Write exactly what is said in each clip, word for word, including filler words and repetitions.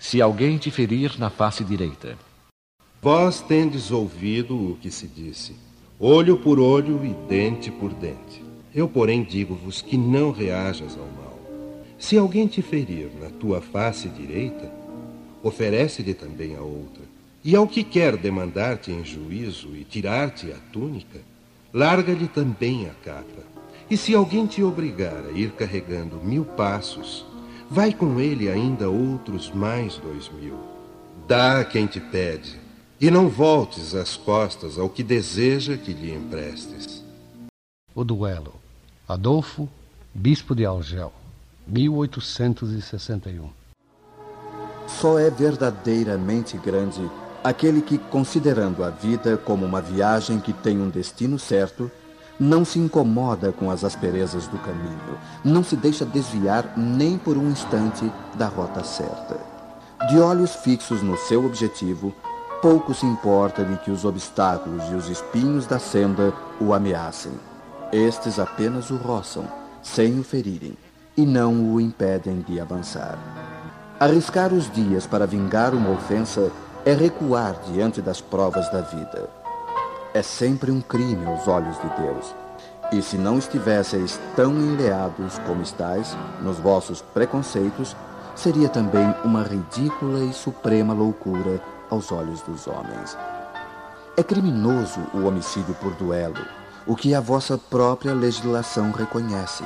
Se alguém te ferir na face direita. Vós tendes ouvido o que se disse, olho por olho e dente por dente. Eu, porém, digo-vos que não reajas ao mal. Se alguém te ferir na tua face direita, oferece-lhe também a outra. E ao que quer demandar-te em juízo e tirar-te a túnica, larga-lhe também a capa. E se alguém te obrigar a ir carregando mil passos, vai com ele ainda outros mais dois mil. Dá a quem te pede, e não voltes as costas ao que deseja que lhe emprestes. O duelo. Adolfo, bispo de Algel, mil oitocentos e sessenta e um. Só é verdadeiramente grande aquele que, considerando a vida como uma viagem que tem um destino certo, não se incomoda com as asperezas do caminho, não se deixa desviar nem por um instante da rota certa. De olhos fixos no seu objetivo, pouco se importa de que os obstáculos e os espinhos da senda o ameacem. Estes apenas o roçam, sem o ferirem, e não o impedem de avançar. Arriscar os dias para vingar uma ofensa é recuar diante das provas da vida. É sempre um crime aos olhos de Deus. E se não estivesseis tão enleados como estáis nos vossos preconceitos, seria também uma ridícula e suprema loucura aos olhos dos homens. É criminoso o homicídio por duelo, o que a vossa própria legislação reconhece.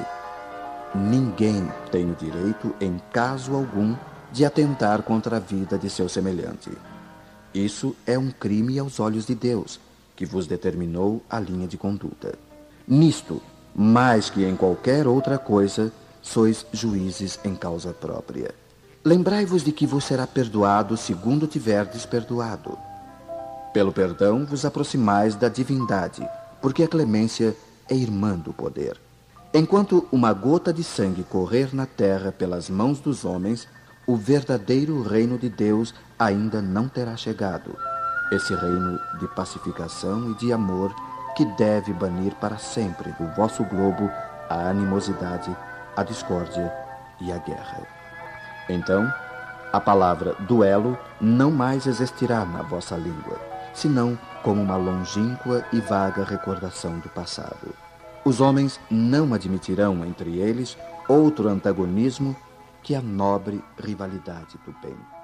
Ninguém tem o direito, em caso algum, de atentar contra a vida de seu semelhante. Isso é um crime aos olhos de Deus, que vos determinou a linha de conduta. Nisto, mais que em qualquer outra coisa, sois juízes em causa própria. Lembrai-vos de que vos será perdoado segundo tiverdes perdoado. Pelo perdão vos aproximais da divindade, porque a clemência é irmã do poder. Enquanto uma gota de sangue correr na terra pelas mãos dos homens, o verdadeiro reino de Deus ainda não terá chegado. Esse reino de pacificação e de amor que deve banir para sempre do vosso globo a animosidade, a discórdia e a guerra. Então, a palavra duelo não mais existirá na vossa língua, senão como uma longínqua e vaga recordação do passado. Os homens não admitirão entre eles outro antagonismo que a nobre rivalidade do bem.